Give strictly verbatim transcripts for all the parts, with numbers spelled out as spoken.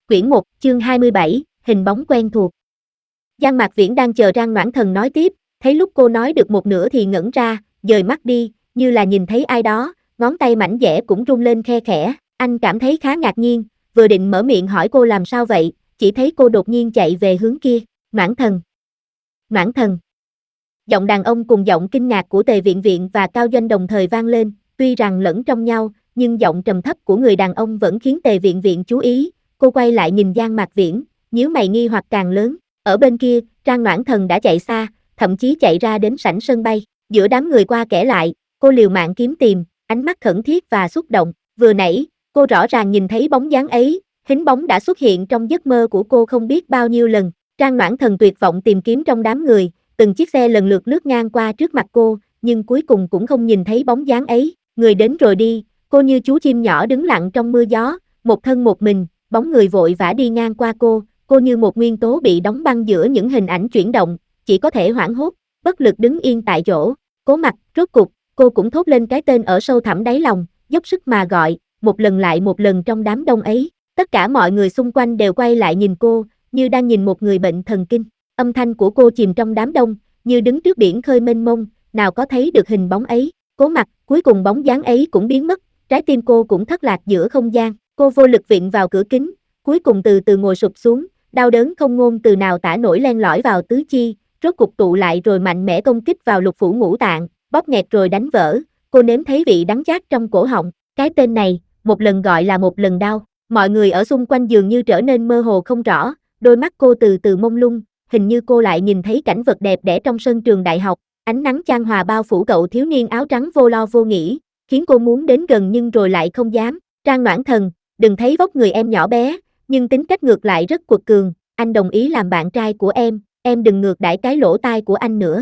Quyển một, chương hai mươi bảy, hình bóng quen thuộc. Giang Mạc Viễn đang chờ Trang Noãn Thần nói tiếp, thấy lúc cô nói được một nửa thì ngẩn ra, dời mắt đi, như là nhìn thấy ai đó, ngón tay mảnh dẻ cũng rung lên khe khẽ. Anh cảm thấy khá ngạc nhiên, vừa định mở miệng hỏi cô làm sao vậy, chỉ thấy cô đột nhiên chạy về hướng kia. Noãn Thần. Noãn Thần. Giọng đàn ông cùng giọng kinh ngạc của Tề Viện Viện và Cao Doanh đồng thời vang lên, tuy rằng lẫn trong nhau, nhưng giọng trầm thấp của người đàn ông vẫn khiến Tề Viện Viện chú ý. Cô quay lại nhìn Giang Mạc Viễn, nhíu mày nghi hoặc càng lớn. Ở bên kia, Trang Noãn Thần đã chạy xa, thậm chí chạy ra đến sảnh sân bay. Giữa đám người qua kẻ lại, cô liều mạng kiếm tìm, ánh mắt khẩn thiết và xúc động. Vừa nãy, cô rõ ràng nhìn thấy bóng dáng ấy, hình bóng đã xuất hiện trong giấc mơ của cô không biết bao nhiêu lần. Trang Noãn Thần tuyệt vọng tìm kiếm trong đám người, từng chiếc xe lần lượt lướt ngang qua trước mặt cô, nhưng cuối cùng cũng không nhìn thấy bóng dáng ấy. Người đến rồi đi, cô như chú chim nhỏ đứng lặng trong mưa gió, một thân một mình. Bóng người vội vã đi ngang qua cô, cô như một nguyên tố bị đóng băng giữa những hình ảnh chuyển động, chỉ có thể hoảng hốt, bất lực đứng yên tại chỗ. Cố Mặc, rốt cục, cô cũng thốt lên cái tên ở sâu thẳm đáy lòng, dốc sức mà gọi, một lần lại một lần trong đám đông ấy. Tất cả mọi người xung quanh đều quay lại nhìn cô, như đang nhìn một người bệnh thần kinh. Âm thanh của cô chìm trong đám đông, như đứng trước biển khơi mênh mông, nào có thấy được hình bóng ấy. Cố Mặc, cuối cùng bóng dáng ấy cũng biến mất, trái tim cô cũng thất lạc giữa không gian. Cô vô lực vịn vào cửa kính, cuối cùng từ từ ngồi sụp xuống, đau đớn không ngôn từ nào tả nổi len lỏi vào tứ chi, rốt cục tụ lại rồi mạnh mẽ công kích vào lục phủ ngũ tạng, bóp nghẹt rồi đánh vỡ. Cô nếm thấy vị đắng chát trong cổ họng, cái tên này, một lần gọi là một lần đau. Mọi người ở xung quanh dường như trở nên mơ hồ không rõ, đôi mắt cô từ từ mông lung, hình như cô lại nhìn thấy cảnh vật đẹp đẽ trong sân trường đại học, ánh nắng chan hòa bao phủ cậu thiếu niên áo trắng vô lo vô nghĩ, khiến cô muốn đến gần nhưng rồi lại không dám. Trang Noãn Thần, đừng thấy vóc người em nhỏ bé, nhưng tính cách ngược lại rất quật cường, anh đồng ý làm bạn trai của em, em đừng ngược đãi cái lỗ tai của anh nữa.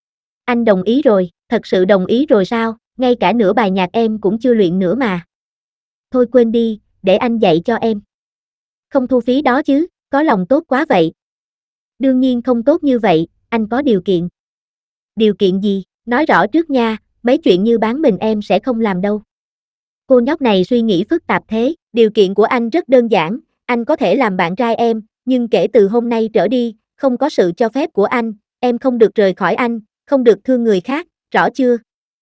Anh đồng ý rồi, thật sự đồng ý rồi sao, ngay cả nửa bài nhạc em cũng chưa luyện nữa mà. Thôi quên đi, để anh dạy cho em. Không thu phí đó chứ, có lòng tốt quá vậy. Đương nhiên không tốt như vậy, anh có điều kiện. Điều kiện gì, nói rõ trước nha, mấy chuyện như bán mình em sẽ không làm đâu. Cô nhóc này suy nghĩ phức tạp thế, điều kiện của anh rất đơn giản, anh có thể làm bạn trai em, nhưng kể từ hôm nay trở đi, không có sự cho phép của anh, em không được rời khỏi anh, không được thương người khác, rõ chưa?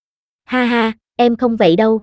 Ha ha, em không vậy đâu.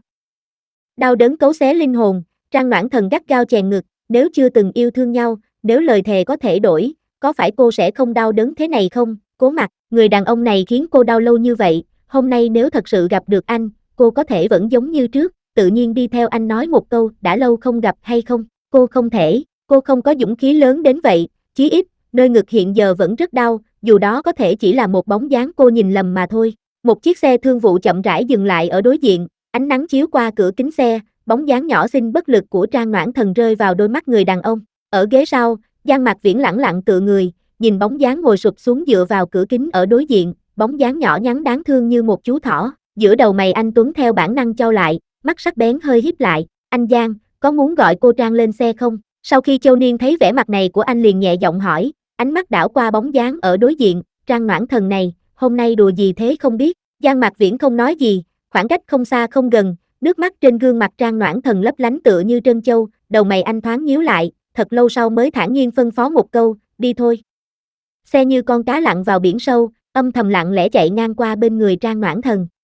Đau đớn cấu xé linh hồn, Trang Noãn Thần gắt gao chèn ngực, nếu chưa từng yêu thương nhau, nếu lời thề có thể đổi, có phải cô sẽ không đau đớn thế này không? Cố Mặc, người đàn ông này khiến cô đau lâu như vậy, hôm nay nếu thật sự gặp được anh, cô có thể vẫn giống như trước, tự nhiên đi theo anh nói một câu, đã lâu không gặp hay không? Cô không thể, cô không có dũng khí lớn đến vậy, chí ít, nơi ngực hiện giờ vẫn rất đau, dù đó có thể chỉ là một bóng dáng cô nhìn lầm mà thôi. Một chiếc xe thương vụ chậm rãi dừng lại ở đối diện, ánh nắng chiếu qua cửa kính xe, bóng dáng nhỏ xinh bất lực của Trang Noãn Thần rơi vào đôi mắt người đàn ông. Ở ghế sau, Giang Mạc Viễn lẳng lặng tựa người, nhìn bóng dáng ngồi sụp xuống dựa vào cửa kính ở đối diện, bóng dáng nhỏ nhắn đáng thương như một chú thỏ. Giữa đầu mày anh Tuấn theo bản năng chau lại, mắt sắc bén hơi híp lại. Anh Giang, có muốn gọi cô Trang lên xe không? Sau khi Châu Niên thấy vẻ mặt này của anh liền nhẹ giọng hỏi, ánh mắt đảo qua bóng dáng ở đối diện. Trang Noãn Thần này, hôm nay đùa gì thế không biết? Giang Mạc Viễn không nói gì, khoảng cách không xa không gần, nước mắt trên gương mặt Trang Noãn Thần lấp lánh tựa như trân châu, đầu mày anh thoáng nhíu lại, thật lâu sau mới thản nhiên phân phó một câu, đi thôi. Xe như con cá lặn vào biển sâu, âm thầm lặng lẽ chạy ngang qua bên người Trang Noãn Thần.